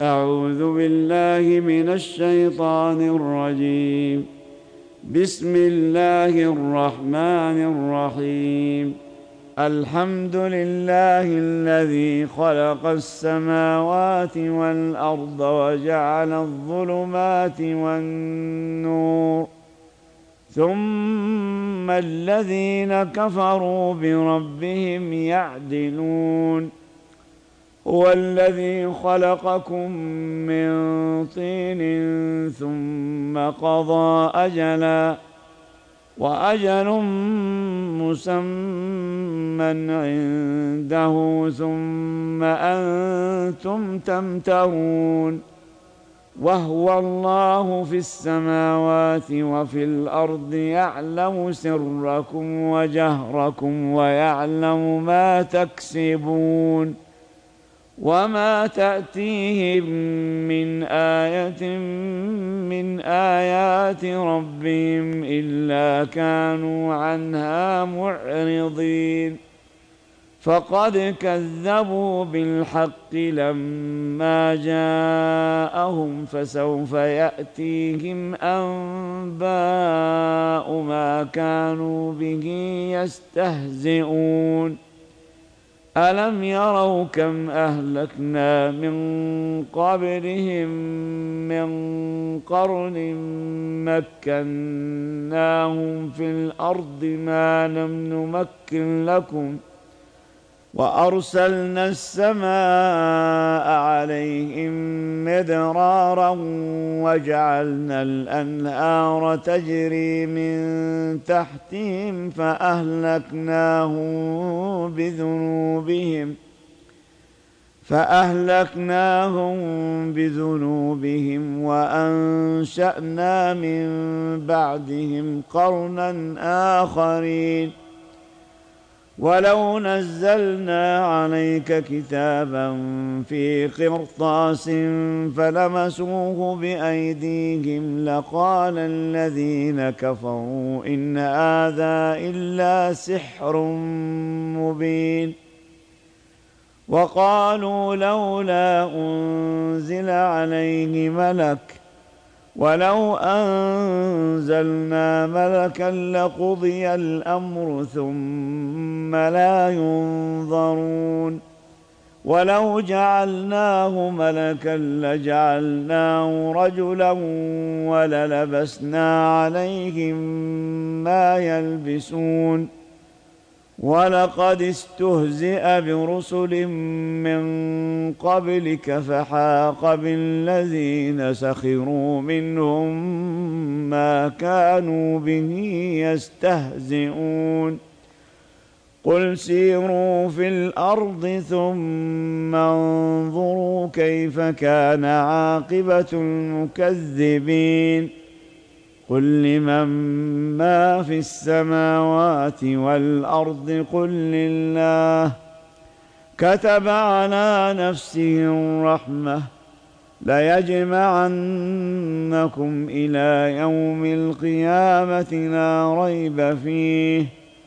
أعوذ بالله من الشيطان الرجيم. بسم الله الرحمن الرحيم. الحمد لله الذي خلق السماوات والأرض وجعل الظلمات والنور، ثم الذين كفروا بربهم يعدلون. هو الذي خلقكم من طين ثم قضى أجلا، وأجل مسمى عنده، ثم أنتم تمترون. وهو الله في السماوات وفي الأرض، يعلم سركم وجهركم ويعلم ما تكسبون. وما تأتيهم من آية من آيات ربهم إلا كانوا عنها معرضين. فقد كذبوا بالحق لما جاءهم، فسوف يأتيهم أنباء ما كانوا به يستهزئون. ألم يروا كم أهلكنا من قبلهم من قرن مكناهم في الأرض ما لم نمكن لكم، وأرسلنا السماء عليهم مدرارا، وجعلنا الأنهار تجري من تحتهم فأهلكناهم بذنوبهم وأنشأنا من بعدهم قرنا آخرين. ولو نزلنا عليك كتابا في قرطاس فلمسوه بأيديهم لقال الذين كفروا إن هذا إلا سحر مبين. وقالوا لولا أنزل عليه ملك، ولو أنزلنا ملكا لقضي الأمر ثم لا ينظرون. ولو جعلناه ملكا لجعلناه رجلا وللبسنا عليهم ما يلبسون. ولقد استهزئ برسل من قبلك فحاق بالذين سخروا منهم ما كانوا به يستهزئون. قل سيروا في الأرض ثم انظروا كيف كان عاقبة المكذبين. قل لمن ما في السماوات والأرض قل لله. كتب على نفسه الرحمة ليجمعنكم إلى يوم القيامة لا ريب فيه.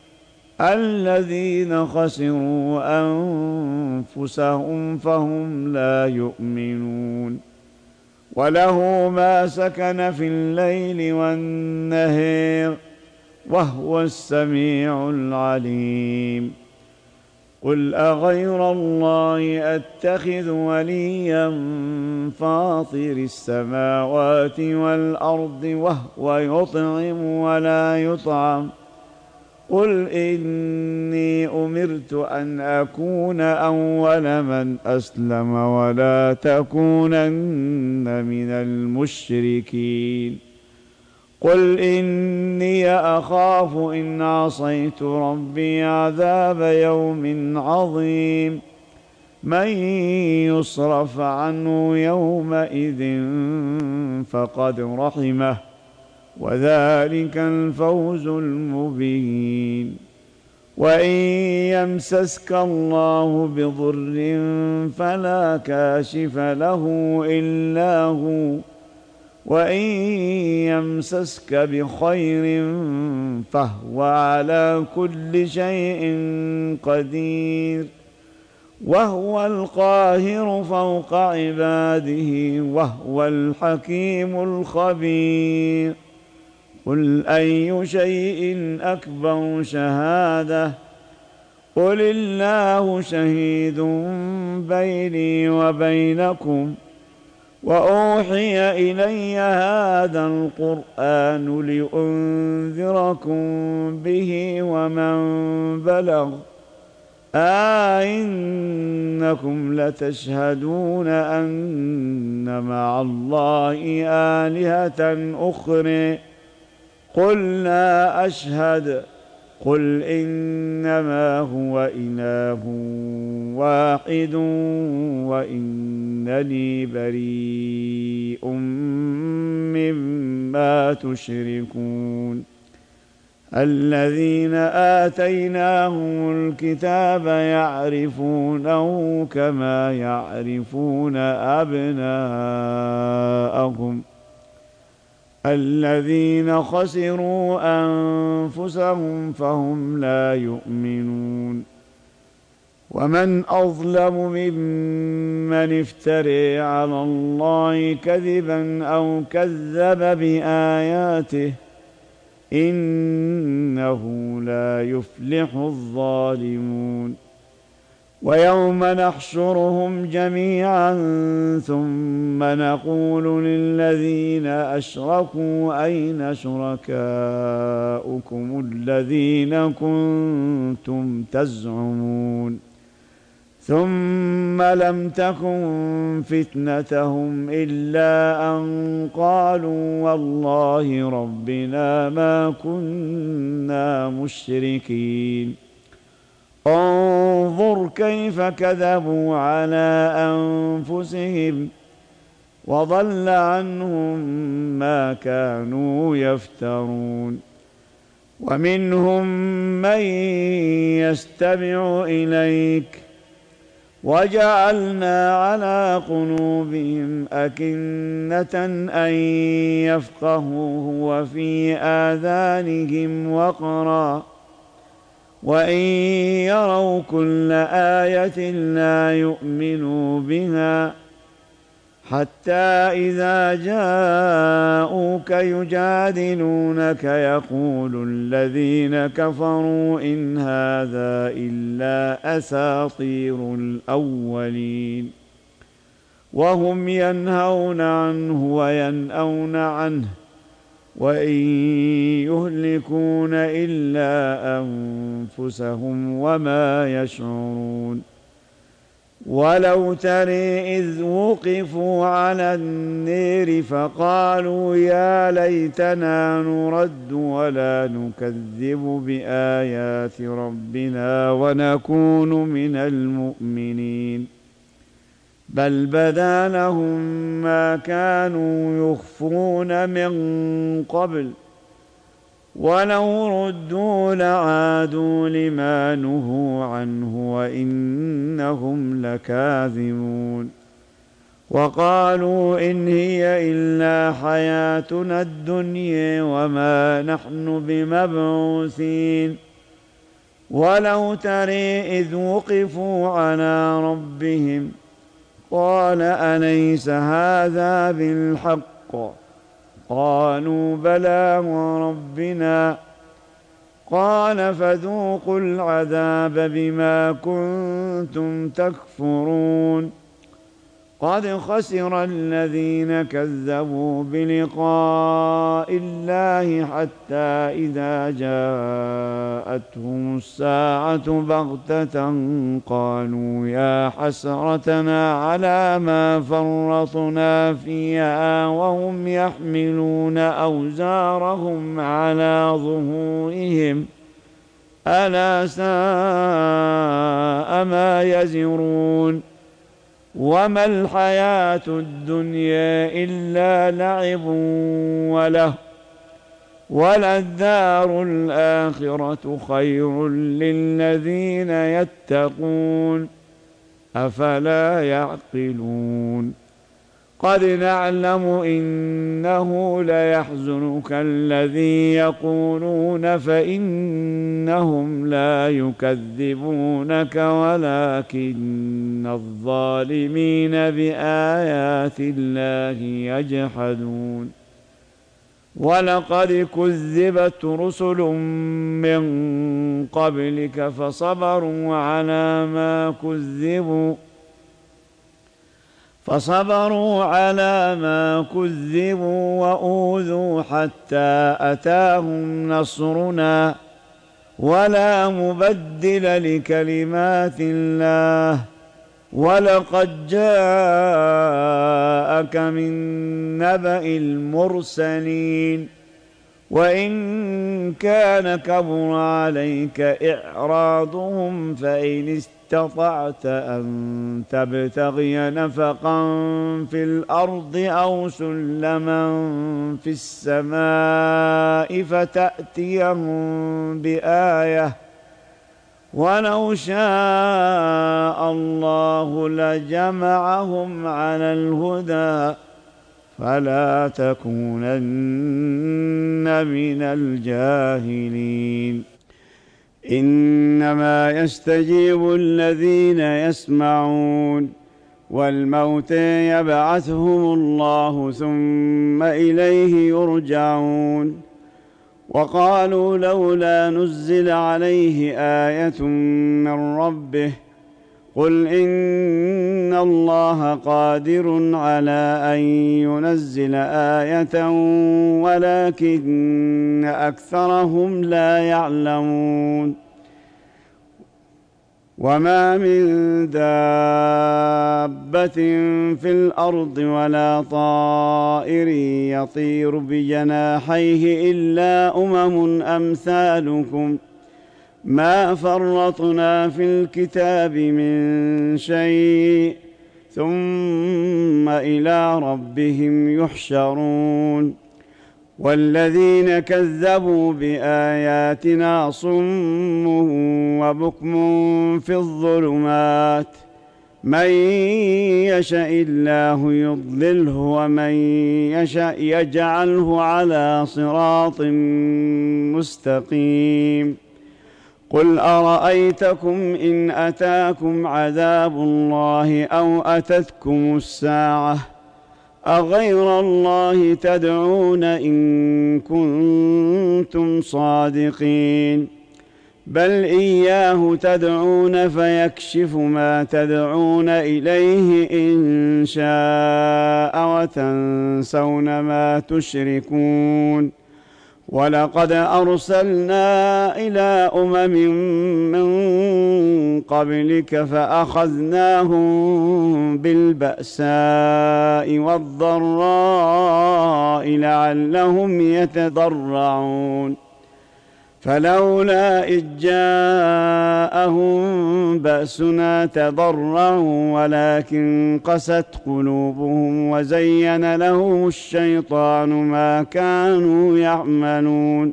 الذين خسروا أنفسهم فهم لا يؤمنون. وله ما سكن في الليل والنهار وهو السميع العليم. قل أغير الله أتخذ وليا فاطر السماوات والأرض وهو يطعم ولا يطعم. قل إني أمرت أن أكون أول من أسلم ولا تكونن من المشركين. قل إني أخاف إن عصيت ربي عذاب يوم عظيم. من يصرف عنه يومئذ فقد رحمه، وذلك الفوز المبين. وإن يمسسك الله بضر فلا كاشف له إلا هو، وإن يمسسك بخير فهو على كل شيء قدير. وهو القاهر فوق عباده وهو الحكيم الخبير. قل أي شيء أكبر شهادة قل الله شهيد بيني وبينكم وأوحي إلي هذا القرآن لأنذركم به ومن بلغ أئنكم لتشهدون أن مع الله آلهة أخرى قل لا أشهد قل إنما هو إله واحد وإنني بريء مما تشركون. الذين آتيناهم الكتاب يعرفونه كما يعرفون أبناءهم الذين خسروا أنفسهم فهم لا يؤمنون. ومن أظلم ممن افترى على الله كذبا أو كذب بآياته إنه لا يفلح الظالمون. ويوم نحشرهم جميعا ثم نقول للذين أشركوا أين شركاؤكم الذين كنتم تزعمون ثم لم تكن فتنتهم إلا أن قالوا والله ربنا ما كنا مشركين. انظر كيف كذبوا على أنفسهم وضل عنهم ما كانوا يفترون. ومنهم من يستمع إليك وجعلنا على قلوبهم أكنة أن يفقهوه وفي آذانهم وقرا وإن يروا كل آية لا يؤمنوا بها حتى إذا جاءوك يجادلونك يقول الذين كفروا إن هذا إلا أساطير الأولين وهم ينهون عنه وينأون عنه وإن يهلكون إلا أنفسهم وما يشعرون. ولو ترى إذ وقفوا على النار فقالوا يا ليتنا نرد ولا نكذب بآيات ربنا ونكون من المؤمنين بل بدا لهم ما كانوا يخفون من قبل ولو ردوا لعادوا لما نهوا عنه وإنهم لكاذبون. وقالوا إن هي إلا حياتنا الدنيا وما نحن بمبعوثين. ولو ترى إذ وقفوا على ربهم قال أليس هذا بالحق قالوا بلى وربنا قال فذوقوا العذاب بما كنتم تكفرون. قد خسر الذين كذبوا بلقاء الله حتى إذا جاءتهم الساعة بغتة قالوا يا حسرتنا على ما فرطنا فيها وهم يحملون أوزارهم على ظهورهم ألا ساء ما يزرون. وما الحياة الدنيا إلا لعب وله وللدار الآخرة خير للذين يتقون أفلا يعقلون. قد نعلم إنه ليحزنك الذي يقولون فإنهم لا يكذبونك ولكن الظالمين بآيات الله يجحدون ولقد كذبت رسل من قبلك فصبروا على ما كذبوا وأوذوا حتى أتاهم نصرنا ولا مبدل لكلمات الله ولقد جاءك من نبأ المرسلين وإن كان كبر عليك إعراضهم فإن استطعت أن تبتغي نفقا في الأرض أو سلما في السماء فتأتيهم بآية ولو شاء الله لجمعهم على الهدى فلا تكونن من الجاهلين إنما يستجيب الذين يسمعون والموتى يبعثهم الله ثم إليه يرجعون وقالوا لولا نزل عليه آية من ربه قل إن الله قادر على أن ينزل آية ولكن أكثرهم لا يعلمون وما من دابة في الأرض ولا طائر يطير بجناحيه إلا أمم أمثالكم ما فرطنا في الكتاب من شيء ثم إلى ربهم يحشرون والذين كذبوا بآياتنا صم وبكم في الظلمات من يشاء الله يضلله ومن يشاء يجعله على صراط مستقيم قل أرأيتكم إن أتاكم عذاب الله أو أتتكم الساعة أغير الله تدعون إن كنتم صادقين بل إياه تدعون فيكشف ما تدعون إليه إن شاء وتنسون ما تشركون ولقد أرسلنا إلى أمم من قبلك فأخذناهم بالبأساء والضراء لعلهم يتضرعون فلولا إذ جاءهم بأسنا تضرعوا ولكن قست قلوبهم وزين لهم الشيطان ما كانوا يعملون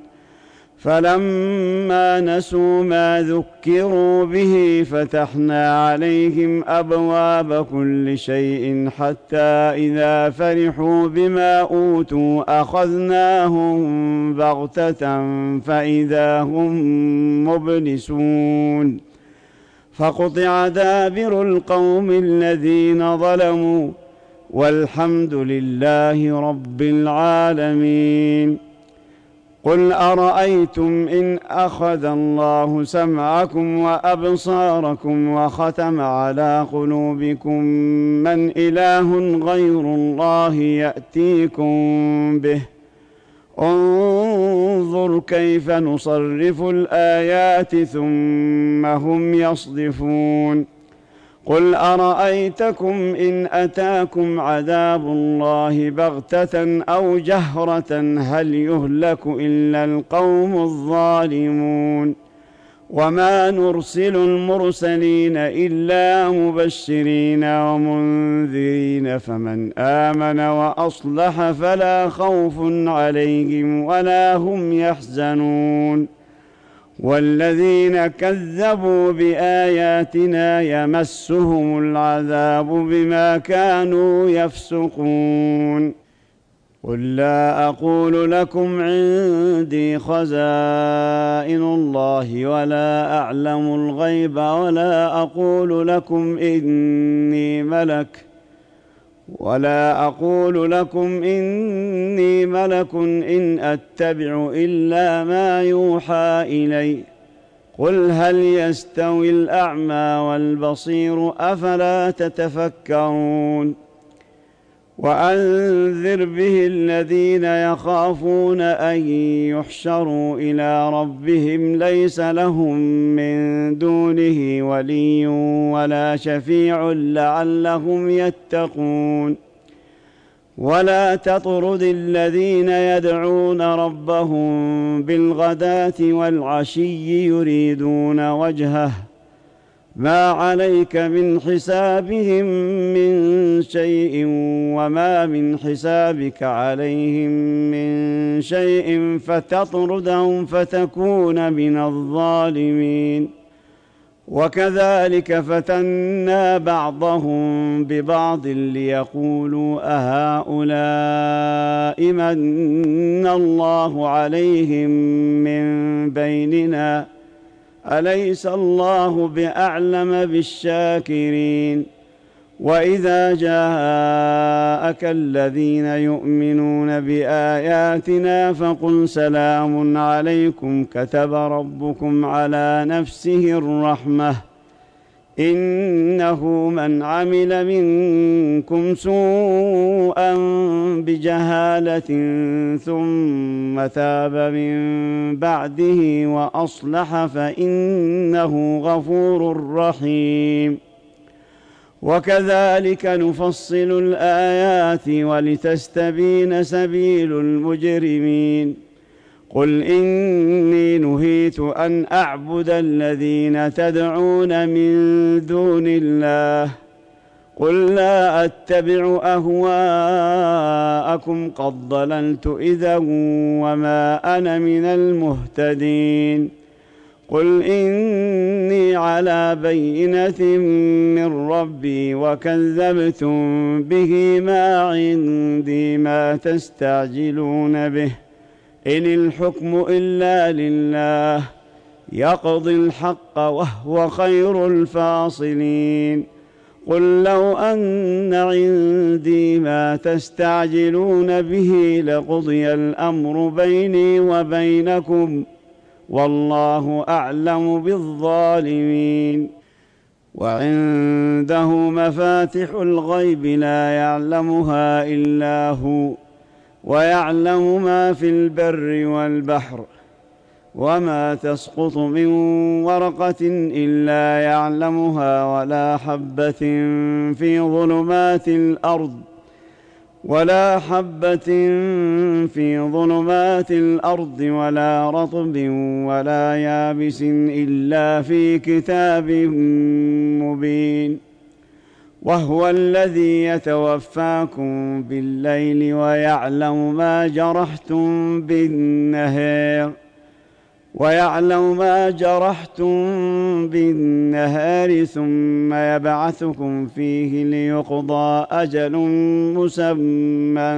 فلما نسوا ما ذكروا به فتحنا عليهم أبواب كل شيء حتى إذا فرحوا بما أوتوا أخذناهم بغتة فإذا هم مبلسون فقطع دابر القوم الذين ظلموا والحمد لله رب العالمين قل أرأيتم إن أخذ الله سمعكم وأبصاركم وختم على قلوبكم من إله غير الله يأتيكم به انظر كيف نصرف الآيات ثم هم يصدفون قل أرأيتكم إن أتاكم عذاب الله بغتة أو جهرة هل يهلك إلا القوم الظالمون وما نرسل المرسلين إلا مبشرين ومنذرين فمن آمن وأصلح فلا خوف عليهم ولا هم يحزنون والذين كذبوا بآياتنا يمسهم العذاب بما كانوا يفسقون قل لا أقول لكم عندي خزائن الله ولا أعلم الغيب ولا أقول لكم إني ملك إن أتبع إلا ما يوحى إلي قل هل يستوي الأعمى والبصير أفلا تتفكرون وأنذر به الذين يخافون أن يحشروا إلى ربهم ليس لهم من دونه ولي ولا شفيع لعلهم يتقون ولا تطرد الذين يدعون ربهم بالغداة والعشي يريدون وجهه ما عليك من حسابهم من شيء وما من حسابك عليهم من شيء فتطردهم فتكون من الظالمين وكذلك فتنا بعضهم ببعض ليقولوا أهؤلاء من الله عليهم من بيننا أليس الله بأعلم بالشاكرين وإذا جاءك الذين يؤمنون بآياتنا فقل سلام عليكم كتب ربكم على نفسه الرحمة إنه من عمل منكم سوءا بجهالة ثم تاب من بعده وأصلح فإنه غفور رحيم وكذلك نفصل الآيات ولتستبين سبيل المجرمين قل إني نهيت أن أعبد الذين تدعون من دون الله قل لا أتبع أهواءكم قد ضللت إذا وما أنا من المهتدين قل إني على بينة من ربي وكذبتم به ما عندي ما تستعجلون به إن الحكم إلا لله يقضي الحق وهو خير الفاصلين قل لو أن عندي ما تستعجلون به لقضي الأمر بيني وبينكم والله أعلم بالظالمين وعنده مفاتح الغيب لا يعلمها إلا هو ويعلم ما في البر والبحر وما تسقط من ورقة إلا يعلمها ولا حبة في ظلمات الأرض ولا رطب ولا يابس إلا في كتاب مبين وهو الذي يتوفاكم بالليل ويعلم ما جرحتم بالنهار ثم يبعثكم فيه ليقضى أجل مسمى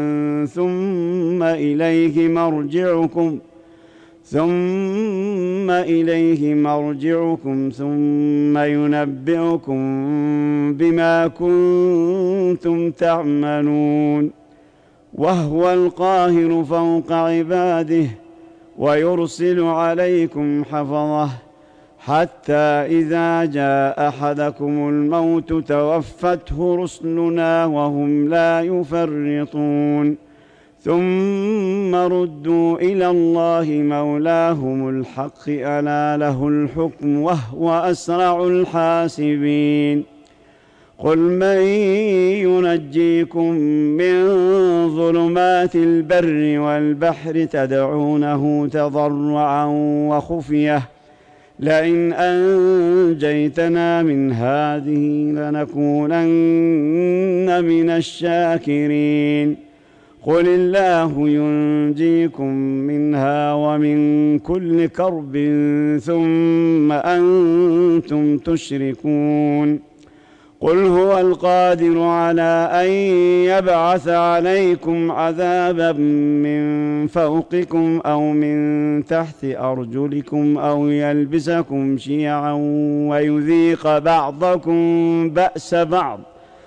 ثم إليه مرجعكم ثم ينبئكم بما كنتم تعملون وهو القاهر فوق عباده ويرسل عليكم حفظه حتى إذا جاء أحدكم الموت توفته رسلنا وهم لا يفرطون ثم ردوا إلى الله مولاهم الحق ألا له الحكم وهو أسرع الحاسبين قل من ينجيكم من ظلمات البر والبحر تدعونه تضرعا وخفية لئن أنجيتنا من هذه لنكونن من الشاكرين قل الله ينجيكم منها ومن كل كرب ثم أنتم تشركون قل هو القادر على أن يبعث عليكم عذابا من فوقكم أو من تحت أرجلكم أو يلبسكم شيعا ويذيق بعضكم بأس بعض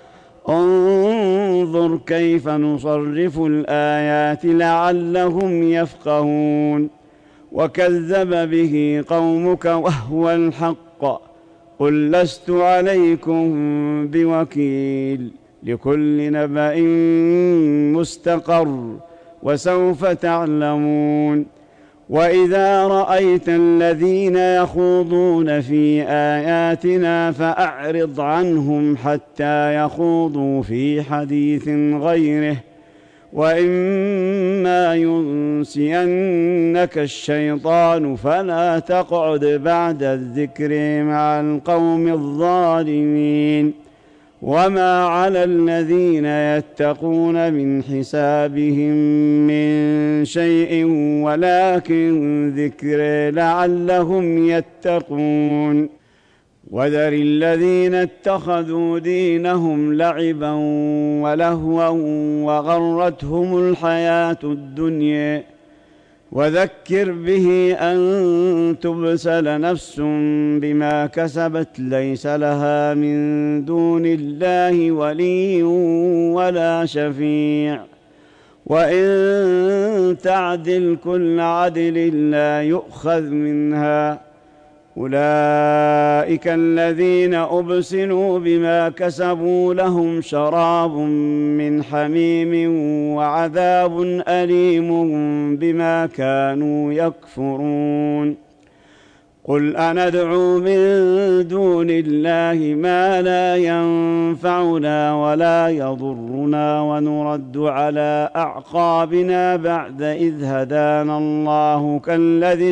انظر كيف نصرف الآيات لعلهم يفقهون وكذب به قومك وهو الحق قل لست عليكم بوكيل لكل نبأ مستقر وسوف تعلمون وإذا رأيت الذين يخوضون في آياتنا فأعرض عنهم حتى يخوضوا في حديث غيره وإما ينسينك الشيطان فلا تقعد بعد الذكر مع القوم الظالمين وما على الذين يتقون من حسابهم من شيء ولكن ذكر لعلهم يتقون وذر الذين اتخذوا دينهم لعبا ولهوا وغرتهم الحياة الدنيا وذكر به أن تبسل نفس بما كسبت ليس لها من دون الله ولي ولا شفيع وإن تعدل كل عدل لا يؤخذ منها أولئك الذين أبسلوا بما كسبوا لهم شراب من حميم وعذاب أليم بما كانوا يكفرون قل أندعو من دون الله ما لا ينفعنا ولا يضرنا ونرد على أعقابنا بعد إذ هدانا الله كالذي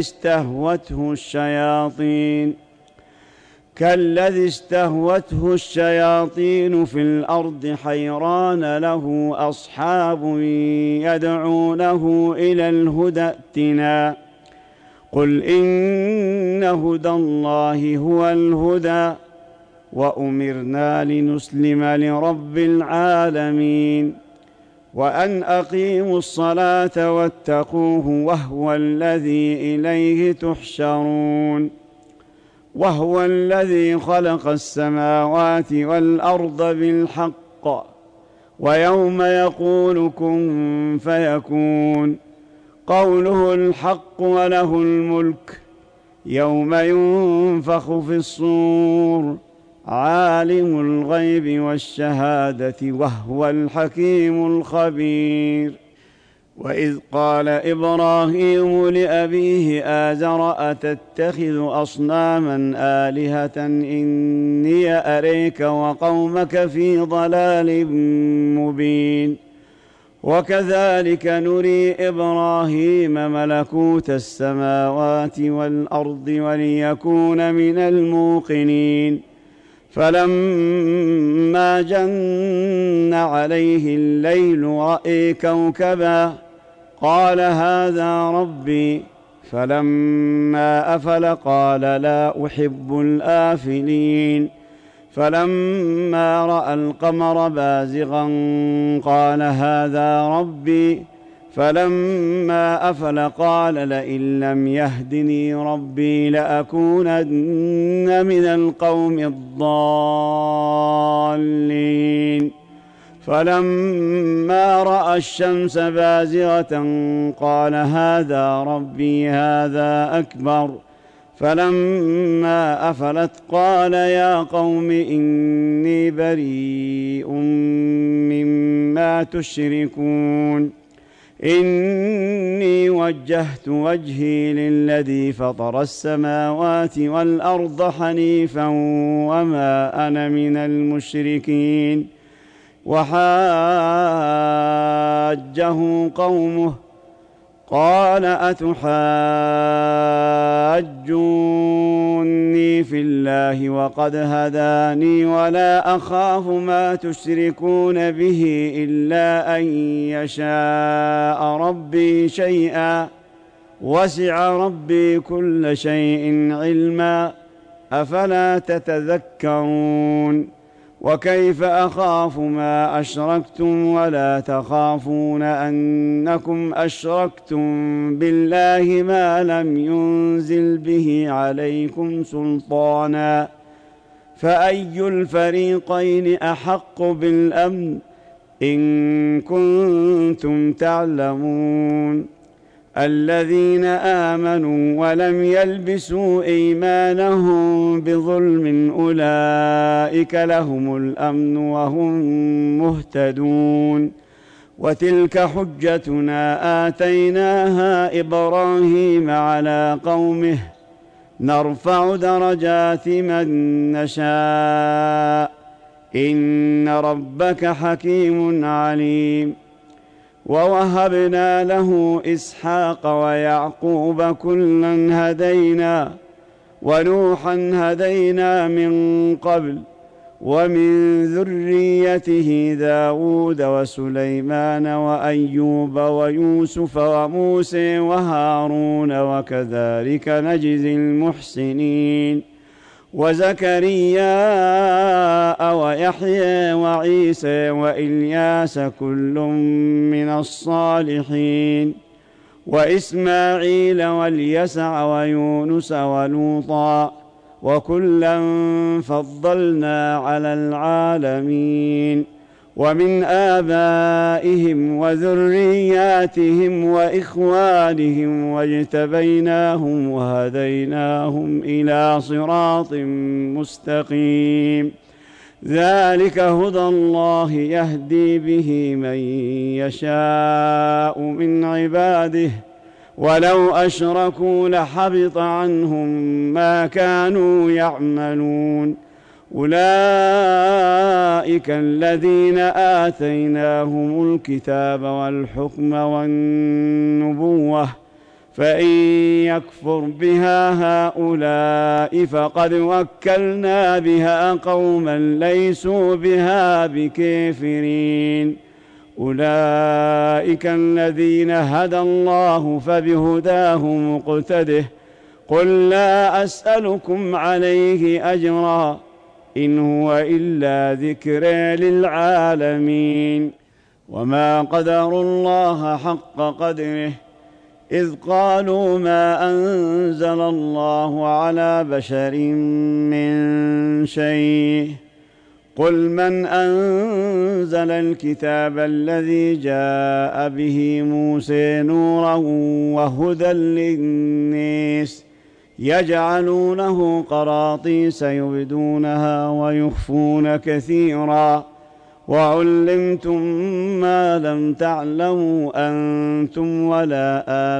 استهوته الشياطين في الأرض حيران له أصحاب يدعونه إلى الهدى ائتنا قل إن هدى الله هو الهدى وأمرنا لنسلم لرب العالمين وأن أقيموا الصلاة واتقوه وهو الذي إليه تحشرون وهو الذي خلق السماوات والأرض بالحق ويوم يقول كن فيكون قوله الحق وله الملك يوم ينفخ في الصور عالم الغيب والشهادة وهو الحكيم الخبير وإذ قال إبراهيم لأبيه آزر أتتخذ أصناما آلهة إني أريك وقومك في ضلال مبين وكذلك نري إبراهيم ملكوت السماوات والأرض وليكون من الموقنين فلما جن عليه الليل رأى كوكبا قال هذا ربي فلما أفل قال لا أحب الآفلين فلما رأى القمر بازغا قال هذا ربي فلما أفل قال لئن لم يهدني ربي لأكونن من القوم الضالين فلما رأى الشمس بازغة قال هذا ربي هذا أكبر فلما أفلت قال يا قوم إني بريء مما تشركون إني وجهت وجهي للذي فطر السماوات والأرض حنيفا وما أنا من المشركين وحاجه قومه قال أتحاجوني في الله وقد هداني ولا أخاف ما تشركون به إلا أن يشاء ربي شيئا وسع ربي كل شيء علما أفلا تتذكرون وكيف أخاف ما أشركتم ولا تخافون أنكم أشركتم بالله ما لم ينزل به عليكم سلطانا فأي الفريقين أحق بالأمن إن كنتم تعلمون الذين آمنوا ولم يلبسوا إيمانهم بظلم أولئك لهم الأمن وهم مهتدون وتلك حجتنا آتيناها إبراهيم على قومه نرفع درجات من نشاء إن ربك حكيم عليم ووهبنا له إسحاق ويعقوب كلا هدينا ونوحا هدينا من قبل ومن ذريته داود وسليمان وأيوب ويوسف وموسى وهارون وكذلك نجزي المحسنين وزكريا ويحيى وعيسى وإلياس كل من الصالحين وإسماعيل واليسع ويونس ولوطا وكلا فضلنا على العالمين ومن آبائهم وذرياتهم وإخوانهم واجتبيناهم وهديناهم إلى صراط مستقيم ذلك هدى الله يهدي به من يشاء من عباده ولو أشركوا لحبط عنهم ما كانوا يعملون أولئك الذين آتيناهم الكتاب والحكم والنبوة فإن يكفر بها هؤلاء فقد وكلنا بها قوما ليسوا بها بكافرين أولئك الذين هدى الله فبهداه مقتده قل لا أسألكم عليه أجرا إن هو إلا ذكرى للعالمين وما قدروا الله حق قدره إذ قالوا ما أنزل الله على بشر من شيء قل من أنزل الكتاب الذي جاء به موسى نورا وهدى للناس يجعلونه قراطيس يبدونها ويخفون كثيرا وعلمتم ما لم تعلموا أنتم ولا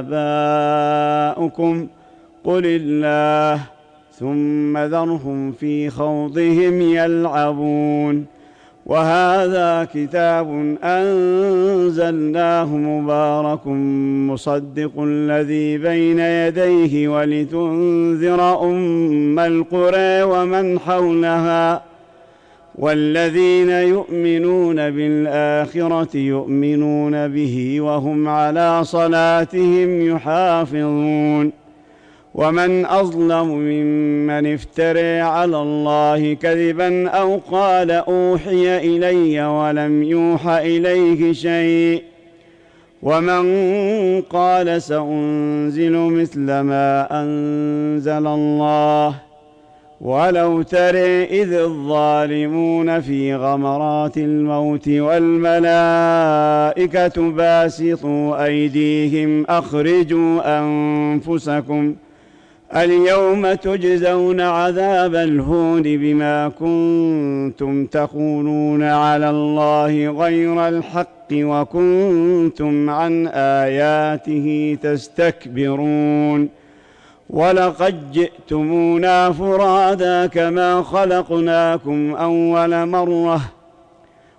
آباؤكم قل الله ثم ذرهم في خوضهم يلعبون وهذا كتاب أنزلناه مبارك مصدق الذي بين يديه ولتنذر أم القرى ومن حولها والذين يؤمنون بالآخرة يؤمنون به وهم على صلاتهم يحافظون ومن أظلم ممن افترى على الله كذبا أو قال أوحي إلي ولم يوح إليه شيء ومن قال سأنزل مثل ما أنزل الله ولو ترى إذ الظالمون في غمرات الموت والملائكة باسطوا أيديهم أخرجوا أنفسكم اليوم تجزون عذاب الهون بما كنتم تقولون على الله غير الحق وكنتم عن آياته تستكبرون ولقد جئتمونا فرادا كما خلقناكم أول مرة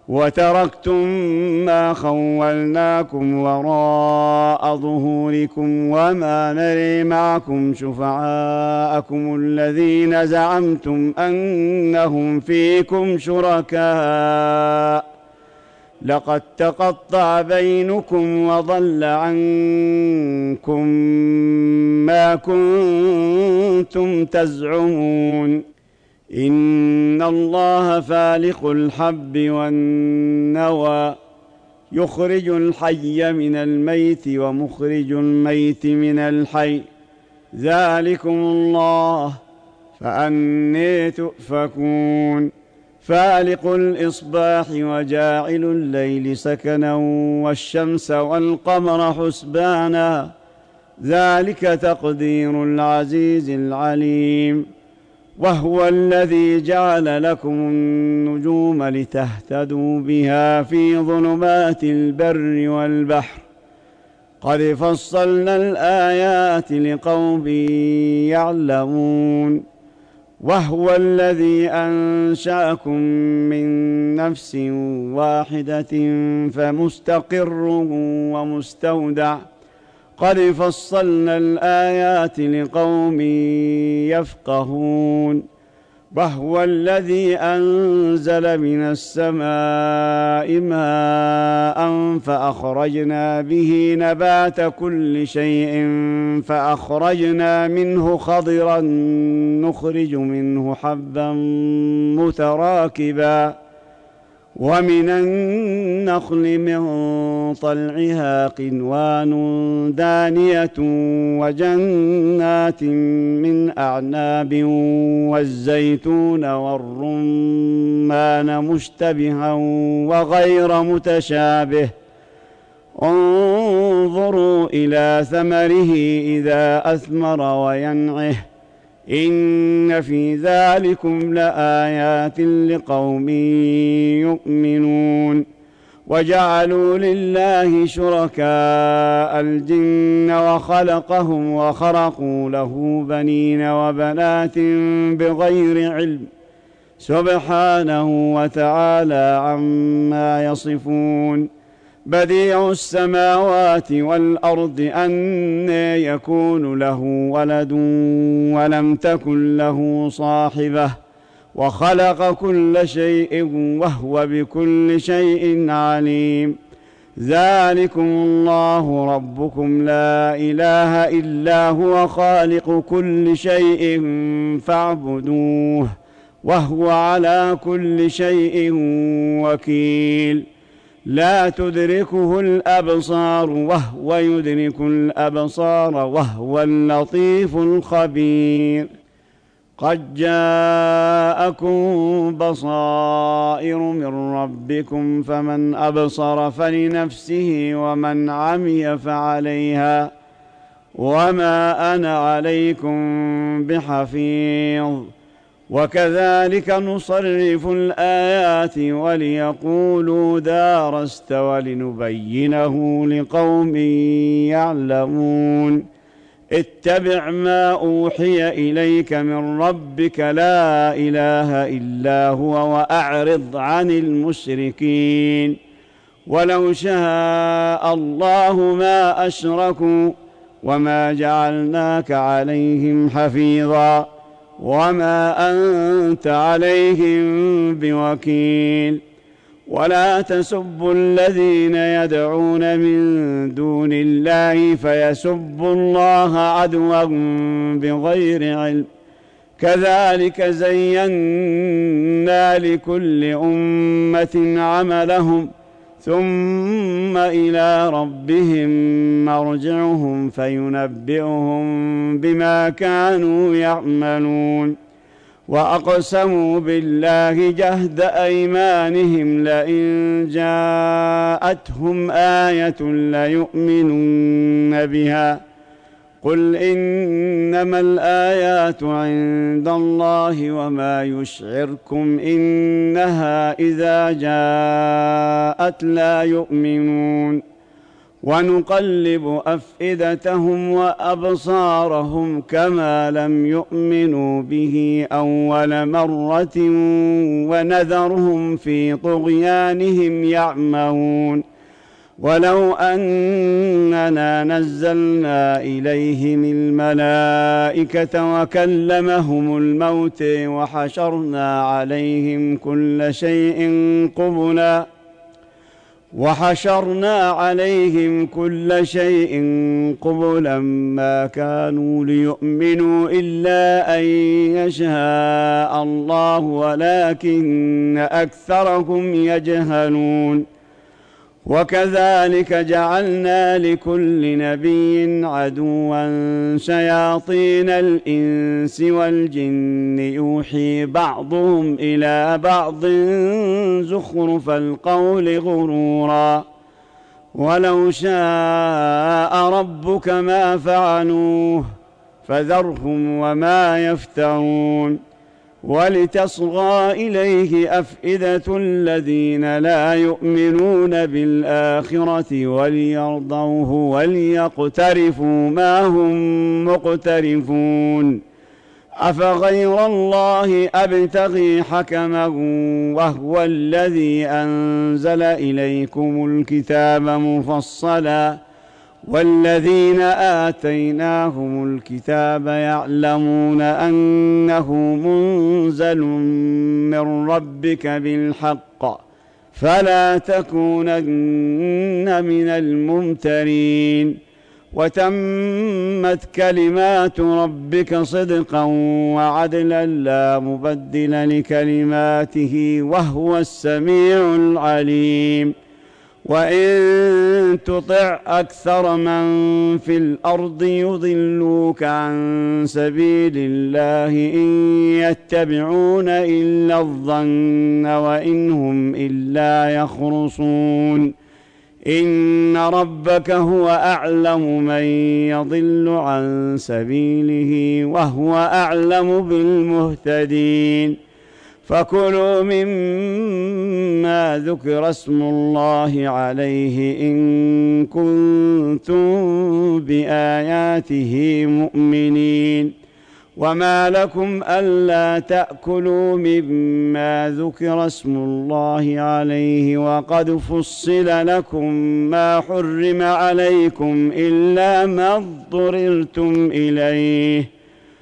وتركتم ما خولناكم وراء ظهوركم وما نري معكم شفعاءكم الذين زعمتم أنهم فيكم شركاء لقد تقطع بينكم وضل عنكم ما كنتم تزعمون إن الله فالق الحب والنوى يخرج الحي من الميت ومخرج الميت من الحي ذلكم الله فأني تؤفكون فالق الإصباح وجاعل الليل سكنا والشمس والقمر حسبانا ذلك تقدير العزيز العليم وهو الذي جعل لكم النجوم لتهتدوا بها في ظلمات البر والبحر قد فصلنا الآيات لقوم يعلمون وهو الذي أنشأكم من نفس واحدة فمستقر ومستودع قد فصلنا الآيات لقوم يفقهون وهو الذي أنزل من السماء ماء فأخرجنا به نبات كل شيء فأخرجنا منه خضرا نخرج منه حبا متراكبا ومن النخل من طلعها قنوان دانية وجنات من أعناب والزيتون والرمان مشتبها وغير متشابه انظروا إلى ثمره إذا أثمر وينعه إن في ذلكم لآيات لقوم يؤمنون وجعلوا لله شركاء الجن وخلقهم وخرقوا له بنين وبنات بغير علم سبحانه وتعالى عما يصفون بديع السماوات والأرض أنى يكون له ولد ولم تكن له صاحبة وخلق كل شيء وهو بكل شيء عليم ذلكم الله ربكم لا إله إلا هو خالق كل شيء فاعبدوه وهو على كل شيء وكيل لا تدركه الأبصار وهو يدرك الأبصار وهو اللطيف الخبير قد جاءكم بصائر من ربكم فمن أبصر فلنفسه ومن عمي فعليها وما أنا عليكم بحفيظ وكذلك نصرف الآيات وليقولوا دارست ولنبينه لقوم يعلمون اتبع ما أوحي إليك من ربك لا إله إلا هو وأعرض عن المشركين ولو شاء الله ما أشركوا وما جعلناك عليهم حفيظا وما أنت عليهم بوكيل ولا تسبوا الذين يدعون من دون الله فيسبوا الله عدوا بغير علم كذلك زينا لكل أمة عملهم ثم إلى ربهم مرجعهم فينبئهم بما كانوا يعملون وأقسموا بالله جهد أيمانهم لئن جاءتهم آية ليؤمنن بها قل إنما الآيات عند الله وما يشعركم إنها إذا جاءت لا يؤمنون ونقلب أفئدتهم وأبصارهم كما لم يؤمنوا به أول مرة ونذرهم في طغيانهم يعمهون ولو أننا نزلنا إليهم الملائكة وكلمهم الموت وحشرنا عليهم كل شيء قبلا ما كانوا ليؤمنوا إلا أن يشاء الله ولكن أكثرهم يجهلون وكذلك جعلنا لكل نبي عدوا شياطين الإنس والجن يوحي بعضهم إلى بعض زخرف القول غرورا ولو شاء ربك ما فعلوه فذرهم وما يفترون ولتصغى إليه أفئدة الذين لا يؤمنون بالآخرة وليرضوه وليقترفوا ما هم مقترفون أفغير الله أبتغي حكما وهو الذي أنزل إليكم الكتاب مفصلا والذين آتيناهم الكتاب يعلمون أنه منزل من ربك بالحق فلا تكونن من الممترين وتمت كلمات ربك صدقا وعدلا لا مبدل لكلماته وهو السميع العليم وإن تطع أكثر من في الأرض يضلوك عن سبيل الله إن يتبعون إلا الظن وإن هم إلا يخرصون إن ربك هو أعلم من يضل عن سبيله وهو أعلم بالمهتدين فكلوا مما ذكر اسم الله عليه إن كنتم بآياته مؤمنين وما لكم ألا تأكلوا مما ذكر اسم الله عليه وقد فصل لكم ما حرم عليكم إلا ما اضطررتم إليه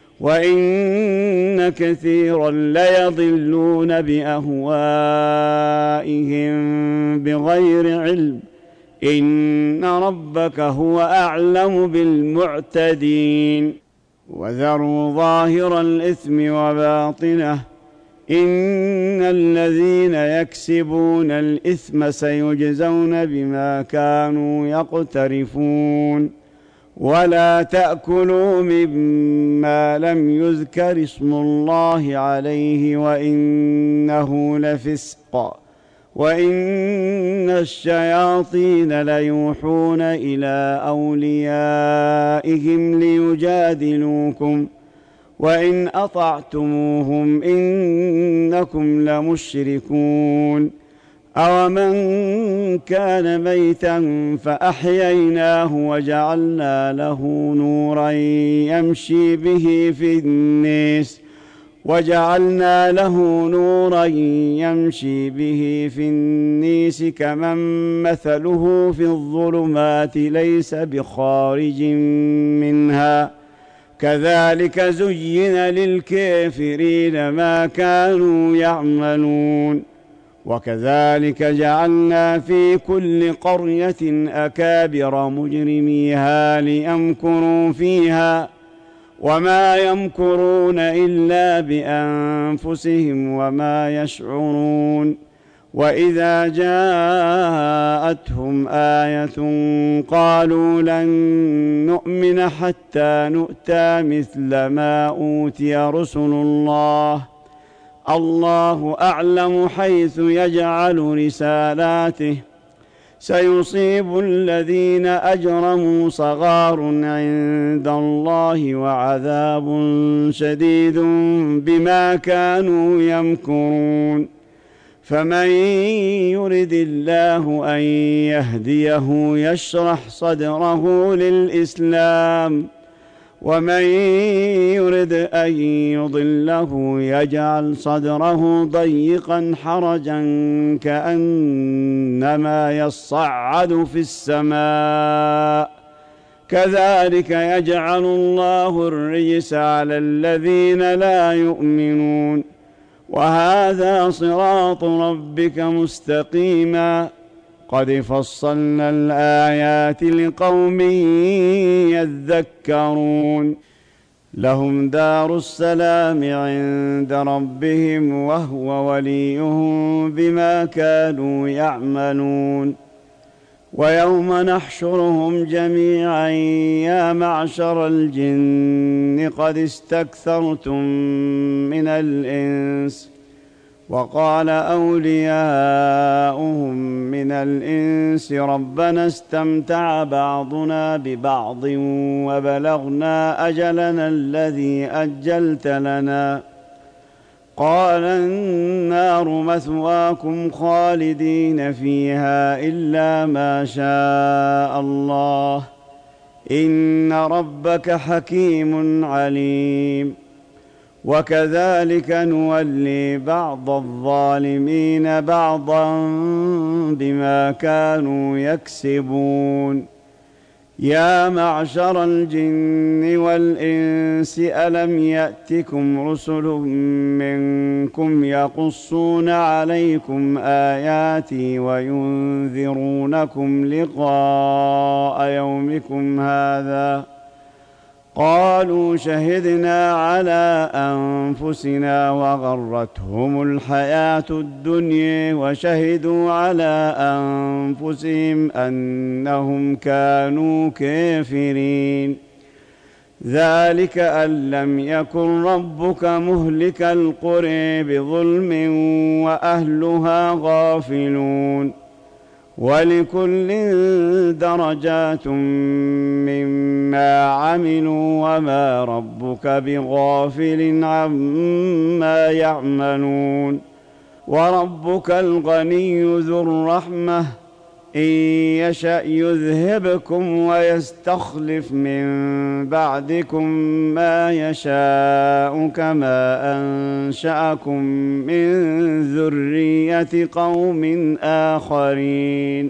وإن كثيرا ليضلون بأهوائهم بغير علم إن ربك هو أعلم بالمعتدين وذروا ظاهر الإثم وباطنه إن الذين يكسبون الإثم سيجزون بما كانوا يقترفون ولا تأكلوا مما لم يذكر اسم الله عليه وإنه لفسق وإن الشياطين ليوحون إلى أوليائهم ليجادلوكم وإن أطعتموهم إنكم لمشركون أومن كان ميتا فأحييناه وجعلنا له نورا يمشي به في النيس كمن مثله في الظلمات ليس بخارج منها كذلك زين للكافرين ما كانوا يعملون وكذلك جعلنا في كل قرية أكابر مجرميها ليمكروا فيها وما يمكرون إلا بأنفسهم وما يشعرون وإذا جاءتهم آية قالوا لن نؤمن حتى نؤتى مثل ما أوتي رسل الله أعلم حيث يجعل رسالاته سيصيب الذين أجرموا صغار عند الله وعذاب شديد بما كانوا يمكرون فمن يرد الله أن يهديه يشرح صدره للإسلام، ومن يرد أن يضله يجعل صدره ضيقا حرجا كأنما يصعد في السماء، كذلك يجعل الله الرجس على الذين لا يؤمنون. وهذا صراط ربك مستقيما، قد فصلنا الآيات لقوم يذكرون. لهم دار السلام عند ربهم وهو وليهم بما كانوا يعملون. ويوم نحشرهم جميعا يا معشر الجن قد استكثرتم من الإنس، وقال أولياؤهم من الإنس ربنا استمتع بعضنا ببعض وبلغنا أجلنا الذي أجلت لنا، قال النار مثواكم خالدين فيها إلا ما شاء الله، إن ربك حكيم عليم. وكذلك نولي بعض الظالمين بعضا بما كانوا يكسبون. يا معشر الجن والإنس ألم يأتكم رسل منكم يقصون عليكم آياتي وينذرونكم لقاء يومكم هذا؟ قالوا شهدنا على أنفسنا وغرتهم الحياة الدنيا وشهدوا على أنفسهم أنهم كانوا كافرين. ذلك أن لم يكن ربك مهلك القرى بظلم وأهلها غافلون، ولكل درجات مما عملوا وما ربك بغافل عما يعملون. وربك الغني ذو الرحمة، إن يشأ يذهبكم ويستخلف من بعدكم ما يشاء كما أنشأكم من ذرية قوم آخرين.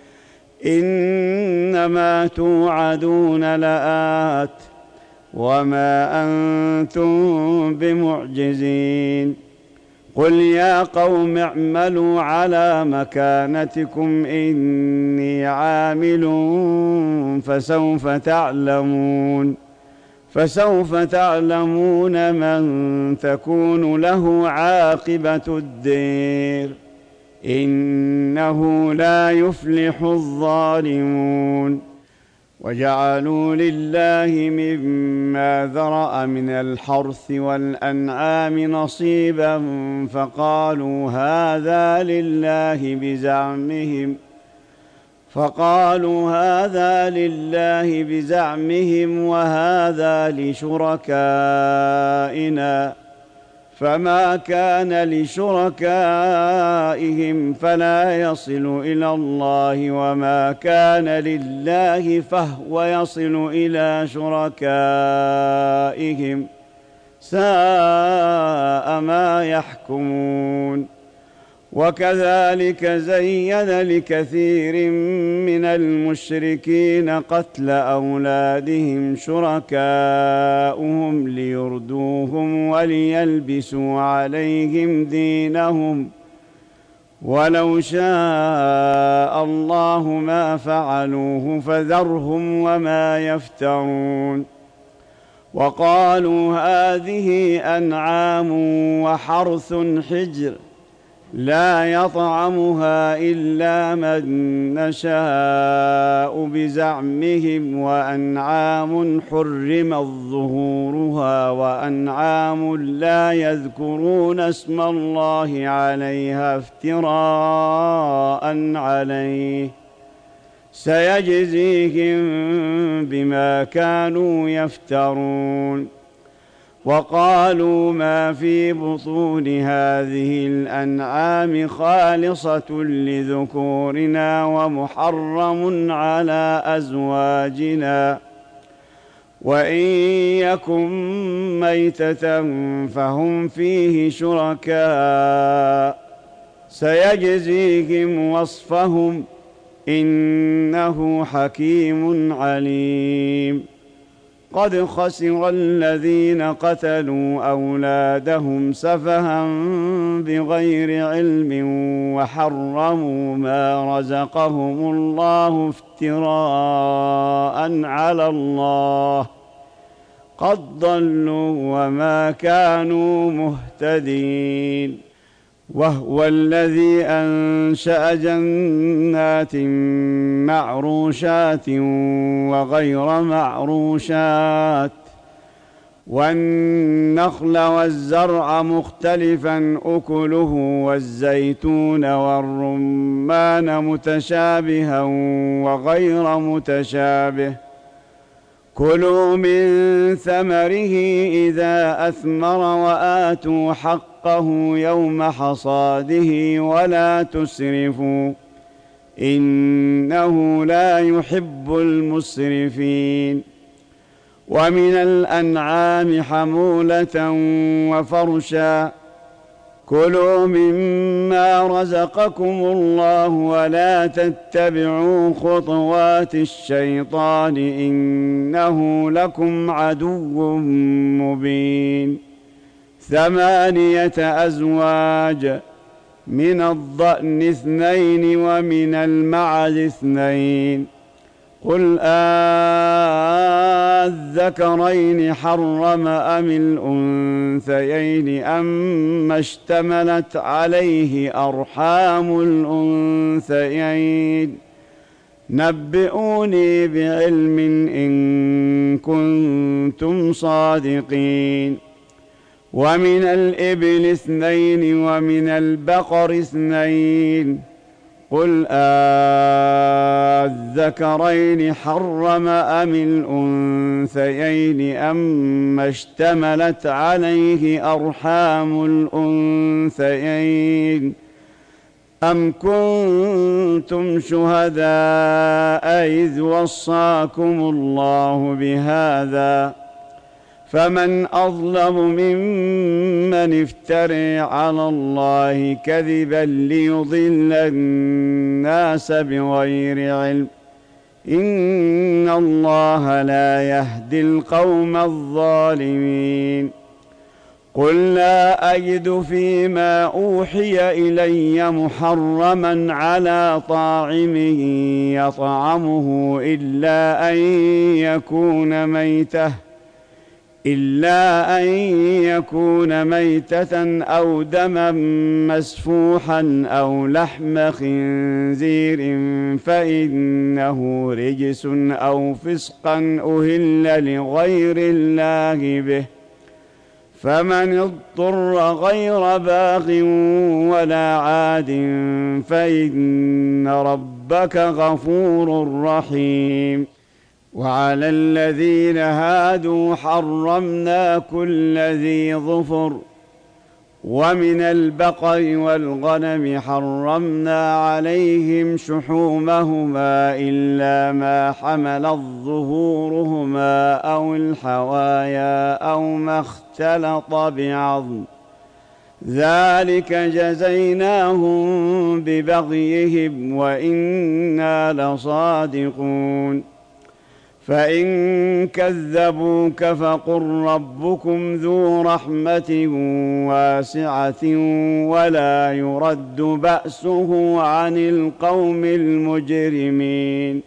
إنما توعدون لآت وما أنتم بمعجزين. قل يا قوم اعملوا على مكانتكم إني عامل فسوف تعلمون من تكون له عاقبة الدير، إنه لا يفلح الظالمون. وجعلوا لله مما ذرأ من الحرث والأنعام نصيبا فقالوا هذا لله بزعمهم وهذا لشركائنا، فما كان لشركائهم فلا يصل إلى الله، وما كان لله فهو يصل إلى شركائهم، ساء ما يحكمون. وكذلك زين لكثير من المشركين قتل أولادهم شركاؤهم ليردوهم وليلبسوا عليهم دينهم، ولو شاء الله ما فعلوه فذرهم وما يفترون. وقالوا هذه أنعام وحرث حجر لا يطعمها إلا من نشاء بزعمهم، وأنعام حرمت ظهورها وأنعام لا يذكرون اسم الله عليها افتراء عليه، سيجزيهم بما كانوا يفترون. وقالوا ما في بطون هذه الأنعام خالصة لذكورنا ومحرم على أزواجنا وإن يكن ميتة فهم فيه شركاء سيجزيهم وصفهم إنه حكيم عليم. قد خسر الذين قتلوا أولادهم سفها بغير علم وحرموا ما رزقهم الله افتراء على الله قد ضلوا وما كانوا مهتدين. وهو الذي أنشأ جنات معروشات وغير معروشات والنخل والزرع مختلفا أكله والزيتون والرمان متشابها وغير متشابه كلوا من ثمره إذا أثمر وآتوا حقه يوم حصاده ولا تسرفوا إنه لا يحب المسرفين. ومن الأنعام حمولة وفرشا كلوا مما رزقكم الله ولا تتبعوا خطوات الشيطان إنه لكم عدو مبين. 8 أزواج من الضأن 2 ومن المعز 2 قل الذكرين حرم أم الأنثيين أما اشتملت عليه أرحام الأنثيين نبئوني بعلم إن كنتم صادقين. ومن الإبل 2 ومن البقر 2 قل الذكرين حرم أم الأنثيين أما اشتملت عليه أرحام الأنثيين أم كنتم شهداء إذ وصاكم الله بهذا فمن أظلم ممن افترى على الله كذبا ليضل الناس بغير علم إن الله لا يهدي القوم الظالمين. قل لا أجد فيما أوحي إلي محرما على طاعم يطعمه إلا أن يكون ميتة أو دما مسفوحا أو لحم خنزير فإنه رجس أو فسقا أهل لغير الله به فمن اضطر غير باغ ولا عاد فإن ربك غفور رحيم. وعلى الذين هادوا حرمنا كل ذي ظفر ومن البقر والغنم حرمنا عليهم شحومهما إلا ما حملت ظهورهما أو الحوايا أو ما اختلط بعظم ذلك جزيناهم ببغيهم وإنا لصادقون. فإن كذبوك فقل ربكم ذو رحمة واسعة ولا يرد بأسه عن القوم المجرمين.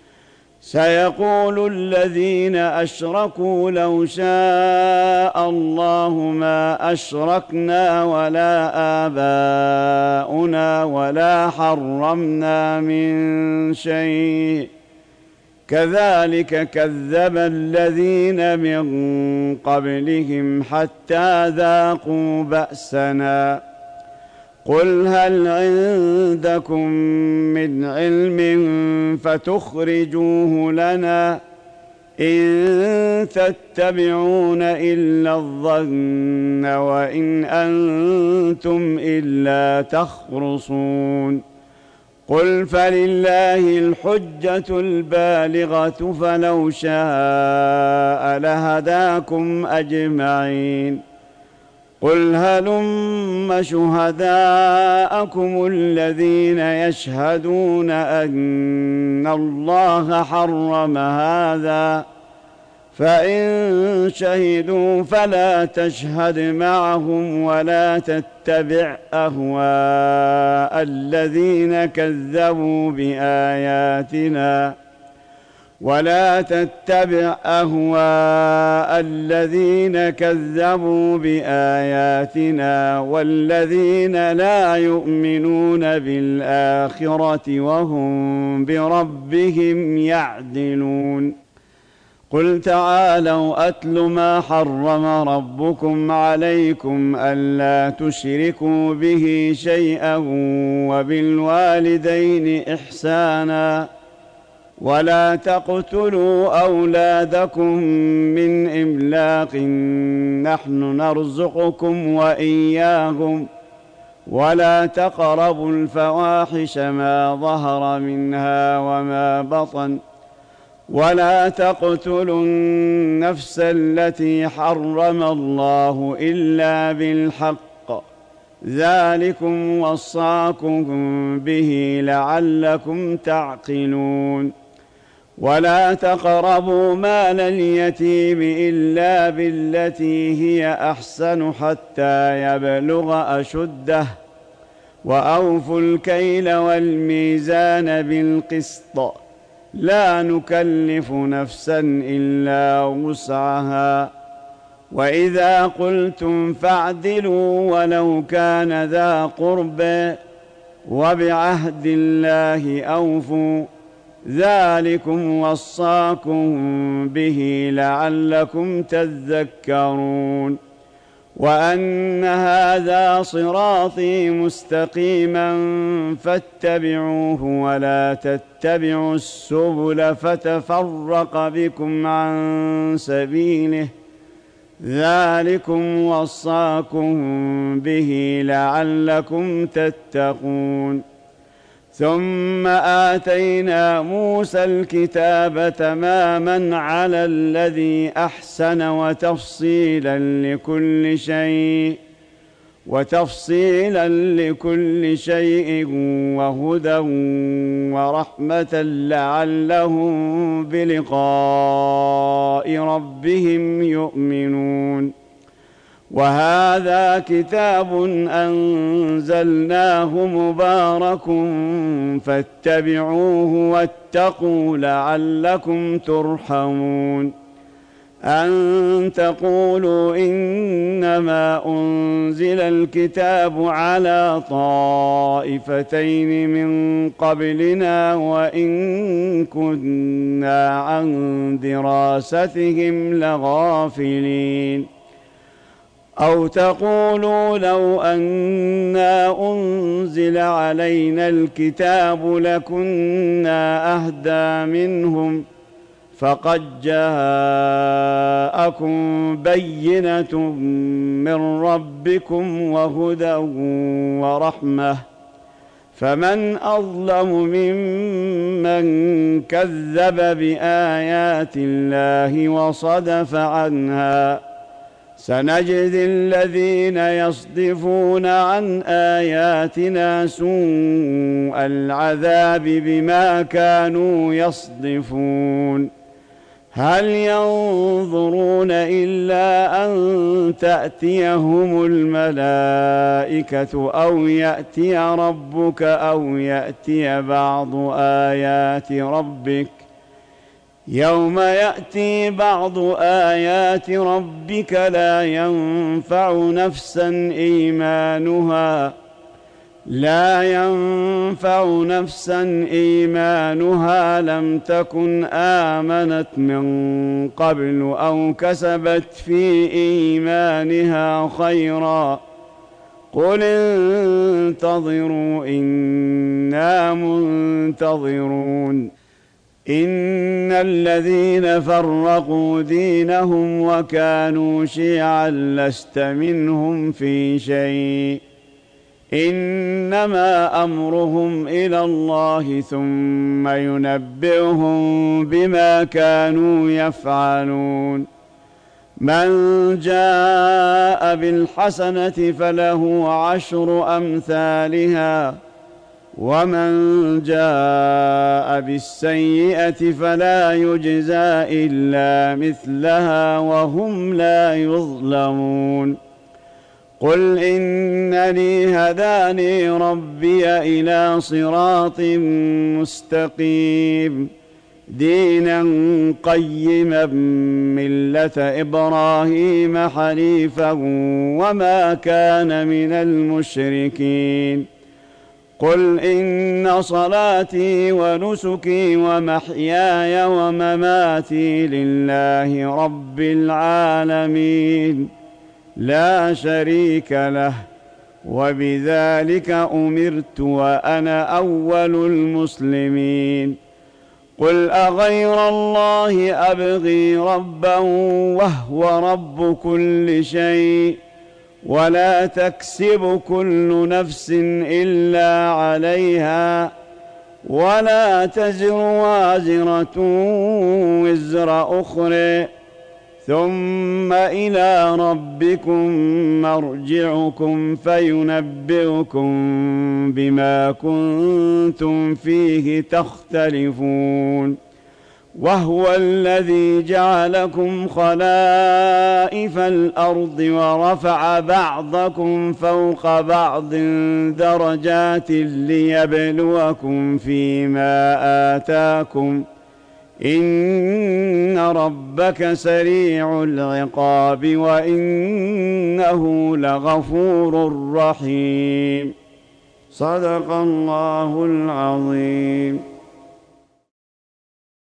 سيقول الذين أشركوا لو شاء الله ما أشركنا ولا آباؤنا ولا حرمنا من شيء كذلك كذب الذين من قبلهم حتى ذاقوا بأسنا. قل هل عندكم من علم فتخرجوه لنا إن تتبعون إلا الظن وإن أنتم إلا تخرصون قل فلله الحجة البالغة فلو شاء لهداكم أجمعين قل هلم شهداءكم الذين يشهدون أن الله حرم هذا فإن شهدوا فلا تشهد معهم ولا تتبع أهواء الذين كذبوا بآياتنا والذين لا يؤمنون بالآخرة وهم بربهم يعدلون قل تعالوا أتل ما حرم ربكم عليكم ألا تشركوا به شيئا وبالوالدين إحسانا ولا تقتلوا أولادكم من إملاق نحن نرزقكم وإياهم ولا تقربوا الفواحش ما ظهر منها وما بطن ولا تقتلوا النفس التي حرم الله إلا بالحق ذلكم وصاكم به لعلكم تعقلون ولا تقربوا مال اليتيم إلا بالتي هي أحسن حتى يبلغ أشده وأوفوا الكيل والميزان بالقسط لا نكلف نفسا إلا وسعها وإذا قلتم فاعدلوا ولو كان ذا قربى وبعهد الله أوفوا ذلكم وصاكم به لعلكم تذكرون وأن هذا صراطي مستقيما فاتبعوه ولا تتبعوا السبل فتفرق بكم عن سبيله ذلكم وصاكم به لعلكم تتقون ثم آتينا موسى الكتاب تماما على الذي أحسن وتفصيلا لكل شيء وهدى ورحمة لعلهم بلقاء ربهم يؤمنون وهذا كتاب أنزلناه مبارك فاتبعوه واتقوا لعلكم ترحمون أن تقولوا إنما أنزل الكتاب على طائفتين من قبلنا وإن كنا عن دراستهم لغافلين أو تقولوا لو أنا أنزل علينا الكتاب لكنا أهدى منهم فقد جاءكم بينة من ربكم وهدى ورحمة فمن أظلم ممن كذب بآيات الله وصدف عنها سنجزي الذين يصدفون عن آياتنا سوء العذاب بما كانوا يصدفون هل ينظرون إلا أن تأتيهم الملائكة أو يأتي ربك أو يأتي بعض آيات ربك يوم يأتي بعض آيات ربك لا ينفع نفسا إيمانها لم تكن آمنت من قبل أو كسبت في إيمانها خيرا قل انتظروا إنا منتظرون إن الذين فرقوا دينهم وكانوا شيعا لست منهم في شيء إنما أمرهم إلى الله ثم ينبئهم بما كانوا يفعلون من جاء بالحسنة فله 10 أمثالها ومن جاء بالسيئة فلا يجزى إلا مثلها وهم لا يظلمون قل إنني هداني ربي إلى صراط مستقيم دينا قيما ملة إبراهيم حنيفا وما كان من المشركين قل إن صلاتي ونسكي ومحياي ومماتي لله رب العالمين لا شريك له وبذلك أمرت وأنا أول المسلمين قل أغير الله أبغي ربا وهو رب كل شيء ولا تكسب كل نفس إلا عليها ولا تزر وازرة وزر أخرى ثم إلى ربكم مرجعكم فينبئكم بما كنتم فيه تختلفون وهو الذي جعلكم خلائف الأرض ورفع بعضكم فوق بعض درجات ليبلوكم فيما آتاكم إن ربك سريع العقاب وإنه لغفور رحيم صدق الله العظيم.